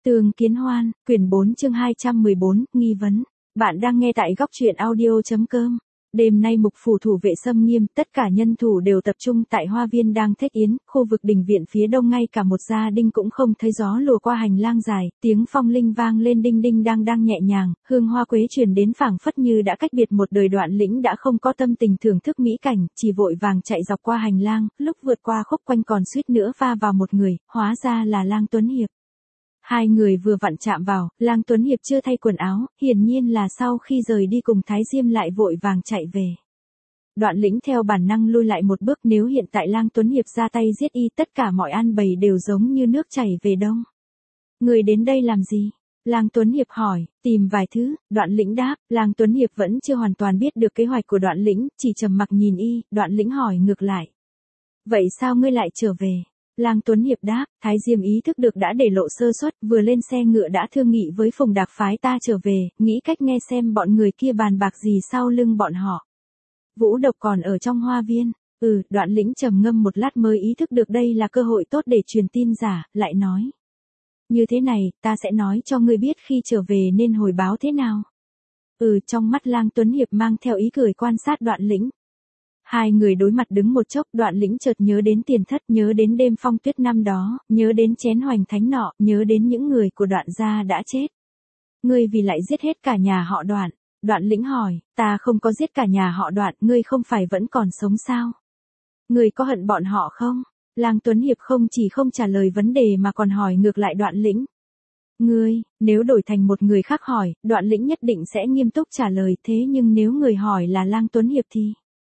Tường Kiến Hoan, quyển 4 chương 214, nghi vấn. Bạn đang nghe tại góc truyện audio.com. Đêm nay mục phủ thủ vệ xâm nghiêm, tất cả nhân thủ đều tập trung tại hoa viên đang thết yến, khu vực đình viện phía đông ngay cả một gia đinh cũng không thấy gió lùa qua hành lang dài, tiếng phong linh vang lên đinh đinh đang nhẹ nhàng, hương hoa quế truyền đến phảng phất như đã cách biệt một đời. Đoạn Lĩnh đã không có tâm tình thưởng thức mỹ cảnh, chỉ vội vàng chạy dọc qua hành lang, lúc vượt qua khúc quanh còn suýt nữa va vào một người, hóa ra là Lang Tuấn Hiệp. Hai người vừa vặn chạm vào, Lang Tuấn Hiệp chưa thay quần áo, hiển nhiên là sau khi rời đi cùng Thái Diêm lại vội vàng chạy về. Đoạn Lĩnh theo bản năng lui lại một bước, nếu hiện tại Lang Tuấn Hiệp ra tay giết y, tất cả mọi an bày đều giống như nước chảy về đông. Người đến đây làm gì? Lang Tuấn Hiệp hỏi. Tìm vài thứ. Đoạn Lĩnh đáp. Lang Tuấn Hiệp vẫn chưa hoàn toàn biết được kế hoạch của Đoạn Lĩnh, chỉ trầm mặc nhìn y. Đoạn Lĩnh hỏi ngược lại. Vậy sao ngươi lại trở về? Lang Tuấn Hiệp đáp, Thái Diêm ý thức được đã để lộ sơ suất, vừa lên xe ngựa đã thương nghị với Phùng Đạc phái ta trở về, nghĩ cách nghe xem bọn người kia bàn bạc gì sau lưng bọn họ. Vũ Độc còn ở trong hoa viên. Đoạn Lĩnh trầm ngâm một lát mới ý thức được đây là cơ hội tốt để truyền tin giả, lại nói. Như thế này, ta sẽ nói cho ngươi biết khi trở về nên hồi báo thế nào. Trong mắt Lang Tuấn Hiệp mang theo ý cười quan sát Đoạn Lĩnh. Hai người đối mặt đứng một chốc, Đoạn Lĩnh chợt nhớ đến Tiền Thất, nhớ đến đêm phong tuyết năm đó, nhớ đến chén hoành thánh nọ, nhớ đến những người của Đoạn gia đã chết. Ngươi vì lại giết hết cả nhà họ Đoạn. Đoạn Lĩnh hỏi, ta không có giết cả nhà họ Đoạn, ngươi không phải vẫn còn sống sao? Ngươi có hận bọn họ không? Lang Tuấn Hiệp không chỉ không trả lời vấn đề mà còn hỏi ngược lại Đoạn Lĩnh. Ngươi, nếu đổi thành một người khác hỏi, Đoạn Lĩnh nhất định sẽ nghiêm túc trả lời, thế nhưng nếu người hỏi là Lang Tuấn Hiệp thì...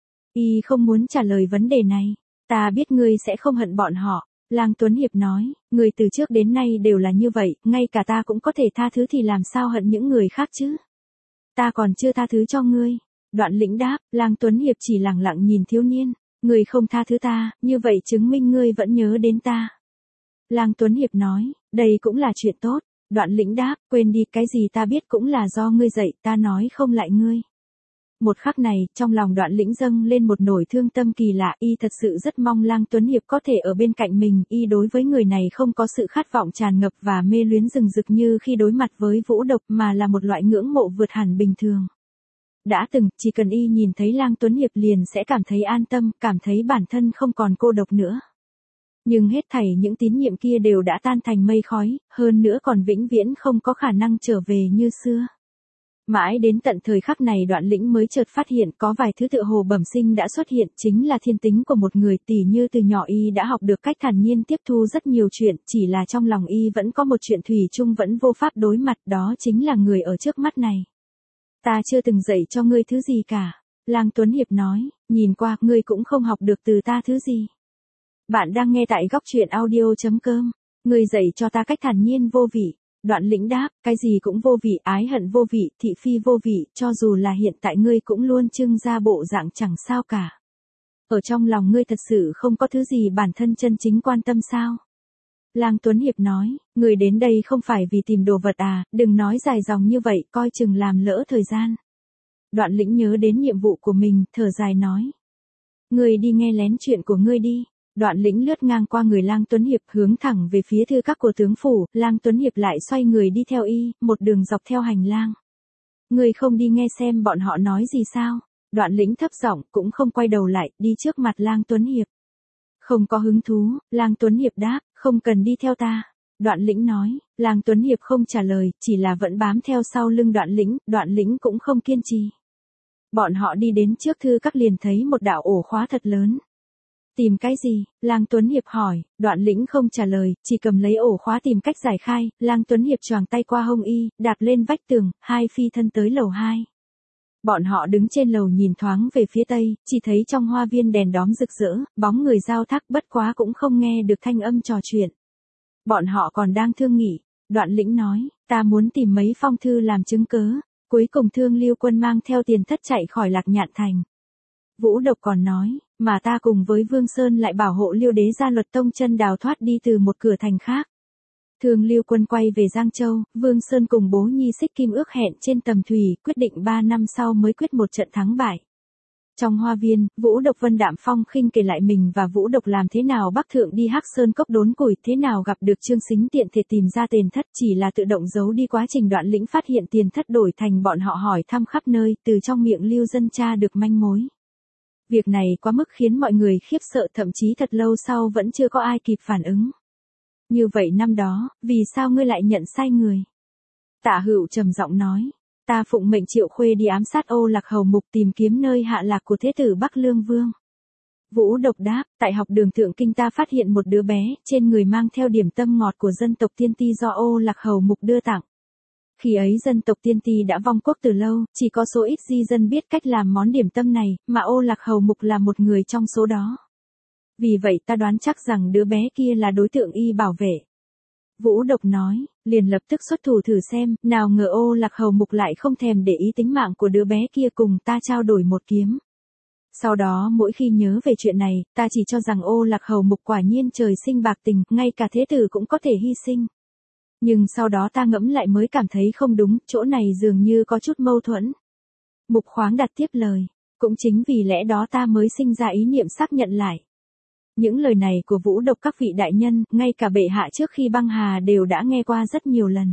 Y không muốn trả lời vấn đề này. Ta biết ngươi sẽ không hận bọn họ. Lang Tuấn Hiệp nói, ngươi từ trước đến nay đều là như vậy, ngay cả ta cũng có thể tha thứ thì làm sao hận những người khác chứ? Ta còn chưa tha thứ cho ngươi. Đoạn Lĩnh đáp, Lang Tuấn Hiệp chỉ lặng lặng nhìn thiếu niên. Ngươi không tha thứ ta, như vậy chứng minh ngươi vẫn nhớ đến ta. Lang Tuấn Hiệp nói, đây cũng là chuyện tốt. Đoạn Lĩnh đáp, quên đi, cái gì ta biết cũng là do ngươi dạy, ta nói không lại ngươi. Một khắc này, trong lòng Đoạn Lĩnh dâng lên một nỗi thương tâm kỳ lạ, y thật sự rất mong Lang Tuấn Hiệp có thể ở bên cạnh mình, y đối với người này không có sự khát vọng tràn ngập và mê luyến rừng rực như khi đối mặt với Vũ Độc, mà là một loại ngưỡng mộ vượt hẳn bình thường. Đã từng, chỉ cần y nhìn thấy Lang Tuấn Hiệp liền sẽ cảm thấy an tâm, cảm thấy bản thân không còn cô độc nữa. Nhưng hết thảy những tín nhiệm kia đều đã tan thành mây khói, hơn nữa còn vĩnh viễn không có khả năng trở về như xưa. Mãi đến tận thời khắc này Đoạn Lĩnh mới chợt phát hiện có vài thứ tựa hồ bẩm sinh đã xuất hiện, chính là thiên tính của một người, tỉ như từ nhỏ y đã học được cách thản nhiên tiếp thu rất nhiều chuyện, chỉ là trong lòng y vẫn có một chuyện thủy chung vẫn vô pháp đối mặt, đó chính là người ở trước mắt này. Ta chưa từng dạy cho ngươi thứ gì cả. Lang Tuấn Hiệp nói, nhìn qua, ngươi cũng không học được từ ta thứ gì. Bạn đang nghe tại góc truyện audio.com, ngươi dạy cho ta cách thản nhiên vô vị. Đoạn Lĩnh đáp, cái gì cũng vô vị, ái hận vô vị, thị phi vô vị, cho dù là hiện tại ngươi cũng luôn trưng ra bộ dạng chẳng sao cả. Ở trong lòng ngươi thật sự không có thứ gì bản thân chân chính quan tâm sao? Lang Tuấn Hiệp nói, ngươi đến đây không phải vì tìm đồ vật à, đừng nói dài dòng như vậy, coi chừng làm lỡ thời gian. Đoạn Lĩnh nhớ đến nhiệm vụ của mình, thở dài nói. Ngươi đi nghe lén chuyện của ngươi đi. Đoạn Lĩnh lướt ngang qua người Lang Tuấn Hiệp hướng thẳng về phía thư các của tướng phủ, Lang Tuấn Hiệp lại xoay người đi theo y, một đường dọc theo hành lang. Ngươi không đi nghe xem bọn họ nói gì sao? Đoạn Lĩnh thấp giọng, cũng không quay đầu lại, đi trước mặt Lang Tuấn Hiệp. Không có hứng thú, Lang Tuấn Hiệp đáp, không cần đi theo ta. Đoạn Lĩnh nói, Lang Tuấn Hiệp không trả lời, chỉ là vẫn bám theo sau lưng Đoạn Lĩnh cũng không kiên trì. Bọn họ đi đến trước thư các liền thấy một đạo ổ khóa thật lớn. Tìm cái gì? Lang Tuấn Hiệp hỏi. Đoạn Lĩnh không trả lời, chỉ cầm lấy ổ khóa tìm cách giải khai. Lang Tuấn Hiệp choàng tay qua hông y, đạp lên vách tường, hai phi thân tới lầu 2. Bọn họ đứng trên lầu nhìn thoáng về phía tây, chỉ thấy trong hoa viên đèn đóm rực rỡ, bóng người giao thác, bất quá cũng không nghe được thanh âm trò chuyện. Bọn họ còn đang thương nghị. Đoạn Lĩnh nói, ta muốn tìm mấy phong thư làm chứng cớ. Cuối cùng Thương Lưu Quân mang theo Tiền Thất chạy khỏi Lạc Nhạn Thành. Vũ Độc còn nói, mà ta cùng với Vương Sơn lại bảo hộ Liêu Đế gia Luật Tông chân đào thoát đi từ một cửa thành khác. Thương Lưu Quân quay về Giang Châu, Vương Sơn cùng bố Nhi Xích Kim ước hẹn trên tầm thủy, quyết định 3 năm sau mới quyết một trận thắng bại. Trong hoa viên, Vũ Độc Vân đạm phong khinh kể lại mình và Vũ Độc làm thế nào Bắc Thượng đi Hắc Sơn Cốc đốn củi, thế nào gặp được Trương Sính tiện thể tìm ra tiền thất, chỉ là tự động giấu đi quá trình Đoạn Lĩnh phát hiện tiền thất đổi thành bọn họ hỏi thăm khắp nơi, từ trong miệng Lưu Dân tra được manh mối. Việc này quá mức khiến mọi người khiếp sợ, thậm chí thật lâu sau vẫn chưa có ai kịp phản ứng. Như vậy năm đó, vì sao ngươi lại nhận sai người? Tạ Hữu trầm giọng nói. Ta phụng mệnh Triệu Khuê đi ám sát Ô Lạc Hầu Mục, tìm kiếm nơi hạ lạc của thế tử Bắc Lương Vương. Vũ Độc đáp, tại học đường Thượng Kinh ta phát hiện một đứa bé, trên người mang theo điểm tâm ngọt của dân tộc Tiên Ti do Ô Lạc Hầu Mục đưa tặng. Khi ấy dân tộc Tiên Ti đã vong quốc từ lâu, chỉ có số ít di dân biết cách làm món điểm tâm này, mà Ô Lạc Hầu Mục là một người trong số đó. Vì vậy ta đoán chắc rằng đứa bé kia là đối tượng y bảo vệ. Vũ Độc nói, liền lập tức xuất thủ thử xem, nào ngờ Ô Lạc Hầu Mục lại không thèm để ý tính mạng của đứa bé kia, cùng ta trao đổi một kiếm. Sau đó mỗi khi nhớ về chuyện này, ta chỉ cho rằng Ô Lạc Hầu Mục quả nhiên trời sinh bạc tình, ngay cả thế tử cũng có thể hy sinh. Nhưng sau đó ta ngẫm lại mới cảm thấy không đúng, chỗ này dường như có chút mâu thuẫn. Mục Khoáng Đạt tiếp lời, cũng chính vì lẽ đó ta mới sinh ra ý niệm xác nhận lại. Những lời này của Vũ Độc các vị đại nhân, ngay cả bệ hạ trước khi băng hà đều đã nghe qua rất nhiều lần.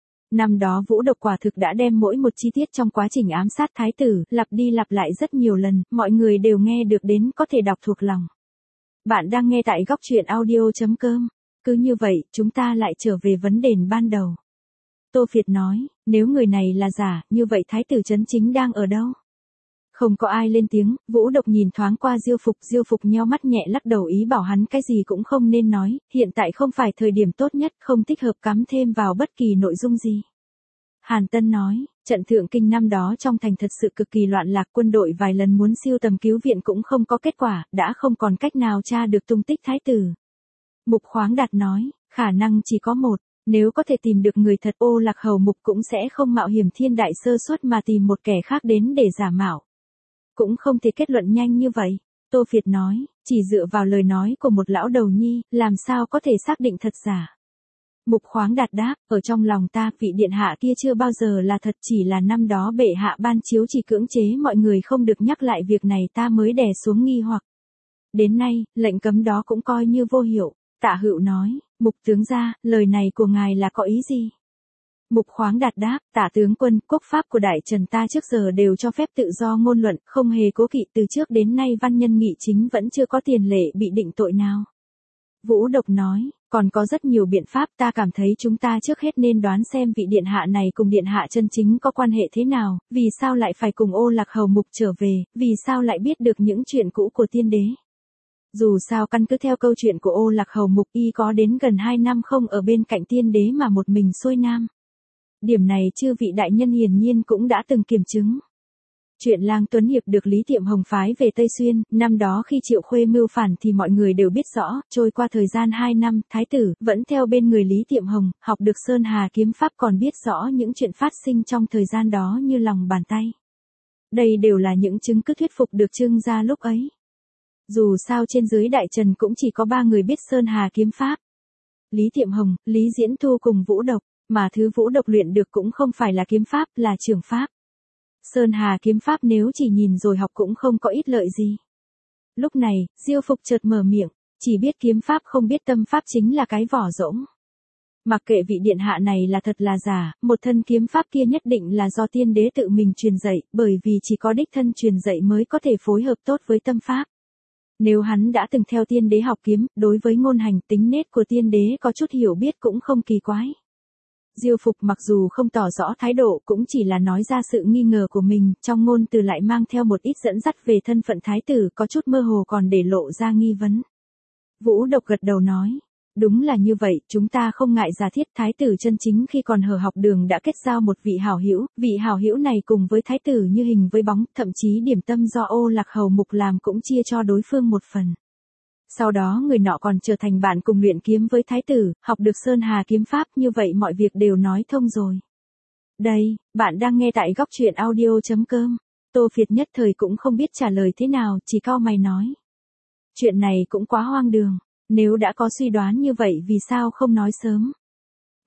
Năm đó Vũ Độc quả thực đã đem mỗi một chi tiết trong quá trình ám sát thái tử, lặp đi lặp lại rất nhiều lần, mọi người đều nghe được đến có thể đọc thuộc lòng. Bạn đang nghe tại góc truyện audio.com. Cứ như vậy, chúng ta lại trở về vấn đề ban đầu. Tô Việt nói, nếu người này là giả, như vậy thái tử Trấn Chính đang ở đâu? Không có ai lên tiếng, Vũ Độc nhìn thoáng qua Diêu Phục nheo mắt nhẹ lắc đầu, ý bảo hắn cái gì cũng không nên nói, hiện tại không phải thời điểm tốt nhất, không thích hợp cắm thêm vào bất kỳ nội dung gì. Hàn Tân nói, trận Thượng Kinh năm đó trong thành thật sự cực kỳ loạn lạc, quân đội vài lần muốn siêu tầm cứu viện cũng không có kết quả, đã không còn cách nào tra được tung tích thái tử. Mục Khoáng Đạt nói, khả năng chỉ có một, nếu có thể tìm được người thật, Ô Lạc Hầu Mục cũng sẽ không mạo hiểm thiên đại sơ suất mà tìm một kẻ khác đến để giả mạo. Cũng không thể kết luận nhanh như vậy. Tô Việt nói, chỉ dựa vào lời nói của một lão đầu nhi, làm sao có thể xác định thật giả. Mục Khoáng Đạt đáp, ở trong lòng ta, vị điện hạ kia chưa bao giờ là thật, chỉ là năm đó bệ hạ ban chiếu chỉ cưỡng chế mọi người không được nhắc lại việc này, ta mới đè xuống nghi hoặc. Đến nay, lệnh cấm đó cũng coi như vô hiệu. Tạ Hữu nói, Mục tướng gia, lời này của ngài là có ý gì? Mục Khoáng Đạt đáp, Tả tướng quân, quốc pháp của Đại Trần ta trước giờ đều cho phép tự do ngôn luận, không hề cố kỵ, từ trước đến nay văn nhân nghị chính vẫn chưa có tiền lệ bị định tội nào. Vũ Độc nói, còn có rất nhiều biện pháp, ta cảm thấy chúng ta trước hết nên đoán xem vị điện hạ này cùng điện hạ Chân Chính có quan hệ thế nào, vì sao lại phải cùng Ô Lạc Hầu Mục trở về, vì sao lại biết được những chuyện cũ của tiên đế. Dù sao căn cứ theo câu chuyện của Ô Lạc Hầu Mục, y có đến gần 2 năm không ở bên cạnh tiên đế mà một mình xuôi nam. Điểm này chư vị đại nhân hiển nhiên cũng đã từng kiểm chứng. Chuyện Lang Tuấn Hiệp được Lý Tiệm Hồng phái về Tây Xuyên, năm đó khi Triệu Khuê mưu phản thì mọi người đều biết rõ, trôi qua thời gian 2 năm, thái tử vẫn theo bên người Lý Tiệm Hồng, học được Sơn Hà kiếm pháp, còn biết rõ những chuyện phát sinh trong thời gian đó như lòng bàn tay. Đây đều là những chứng cứ thuyết phục được Trương gia lúc ấy. Dù sao trên dưới Đại Trần cũng chỉ có 3 người biết Sơn Hà kiếm pháp. Lý Tiệm Hồng, Lý Diễn Thu cùng Vũ Độc, mà thứ Vũ Độc luyện được cũng không phải là kiếm pháp, là trường pháp. Sơn Hà kiếm pháp nếu chỉ nhìn rồi học cũng không có ích lợi gì. Lúc này, Diêu Phục chợt mở miệng, chỉ biết kiếm pháp không biết tâm pháp chính là cái vỏ rỗng. Mặc kệ vị điện hạ này là thật là giả, một thân kiếm pháp kia nhất định là do tiên đế tự mình truyền dạy, bởi vì chỉ có đích thân truyền dạy mới có thể phối hợp tốt với tâm pháp. Nếu hắn đã từng theo tiên đế học kiếm, đối với ngôn hành tính nết của tiên đế có chút hiểu biết cũng không kỳ quái. Diêu Phục mặc dù không tỏ rõ thái độ, cũng chỉ là nói ra sự nghi ngờ của mình, trong ngôn từ lại mang theo một ít dẫn dắt về thân phận thái tử, có chút mơ hồ còn để lộ ra nghi vấn. Vũ Độc gật đầu nói, đúng là như vậy, chúng ta không ngại giả thiết thái tử Chân Chính khi còn ở học đường đã kết giao một vị hảo hữu, vị hảo hữu này cùng với thái tử như hình với bóng, thậm chí điểm tâm do Ô Lạc Hầu Mục làm cũng chia cho đối phương một phần. Sau đó người nọ còn trở thành bạn cùng luyện kiếm với thái tử, học được Sơn Hà kiếm pháp, như vậy mọi việc đều nói thông rồi. Đây, bạn đang nghe tại góc truyện audio.com. Tô Việt nhất thời cũng không biết trả lời thế nào, chỉ cau mày nói. Chuyện này cũng quá hoang đường, nếu đã có suy đoán như vậy vì sao không nói sớm.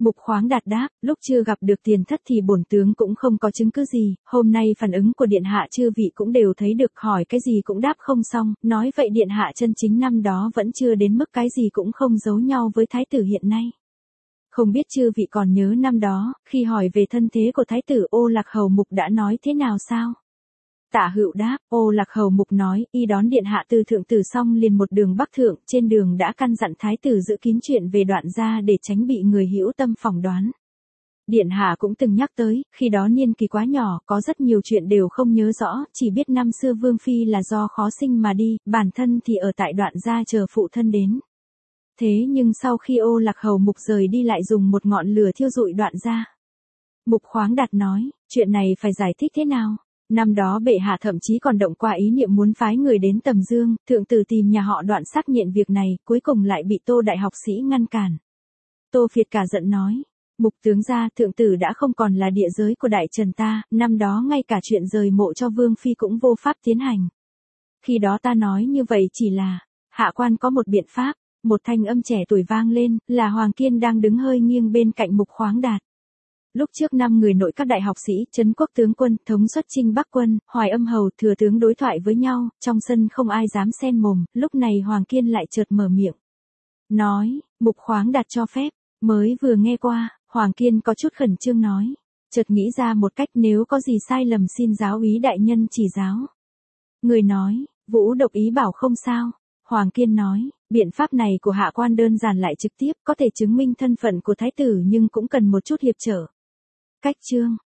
Mục Khoáng Đạt đáp, lúc chưa gặp được Tiền Thất thì bổn tướng cũng không có chứng cứ gì, hôm nay phản ứng của điện hạ chư vị cũng đều thấy được, hỏi cái gì cũng đáp không xong, nói vậy điện hạ chân chính năm đó vẫn chưa đến mức cái gì cũng không giấu nhau với thái tử hiện nay. Không biết chư vị còn nhớ năm đó, khi hỏi về thân thế của thái tử Ô Lạc Hầu Mục đã nói thế nào sao? Tả Hữu đáp, Ô Lạc Hầu Mục nói, y đón điện hạ từ thượng tử xong liền một đường bắc thượng, trên đường đã căn dặn thái tử giữ kín chuyện về Đoạn gia để tránh bị người hữu tâm phỏng đoán. Điện hạ cũng từng nhắc tới, khi đó niên kỳ quá nhỏ, có rất nhiều chuyện đều không nhớ rõ, chỉ biết năm xưa Vương Phi là do khó sinh mà đi, bản thân thì ở tại Đoạn gia chờ phụ thân đến. Thế nhưng sau khi Ô Lạc Hầu Mục rời đi lại dùng một ngọn lửa thiêu rụi Đoạn gia. Mục Khoáng Đạt nói, chuyện này phải giải thích thế nào? Năm đó bệ hạ thậm chí còn động qua ý niệm muốn phái người đến Tầm Dương, thượng tử tìm nhà họ Đoạn xác nhận việc này, cuối cùng lại bị Tô đại học sĩ ngăn cản. Tô Phiệt cả giận nói, Mục tướng gia, thượng tử đã không còn là địa giới của đại trần ta, năm đó ngay cả chuyện rời mộ cho Vương Phi cũng vô pháp tiến hành. Khi đó ta nói như vậy chỉ là, hạ quan có một biện pháp, một thanh âm trẻ tuổi vang lên, là Hoàng Kiên đang đứng hơi nghiêng bên cạnh Mục Khoáng Đạt. Lúc trước 5 người nội các đại học sĩ, Trấn Quốc tướng quân, thống xuất Trinh Bắc quân, Hoài Âm hầu, thừa tướng đối thoại với nhau, trong sân không ai dám xen mồm, lúc này Hoàng Kiên lại chợt mở miệng. Nói, Mục Khoáng Đạt cho phép, mới vừa nghe qua, Hoàng Kiên có chút khẩn trương nói. Chợt nghĩ ra một cách, nếu có gì sai lầm xin giáo úy đại nhân chỉ giáo. Người nói, Vũ Độc ý bảo không sao. Hoàng Kiên nói, biện pháp này của hạ quan đơn giản lại trực tiếp, có thể chứng minh thân phận của thái tử nhưng cũng cần một chút hiệp trở. Cách chương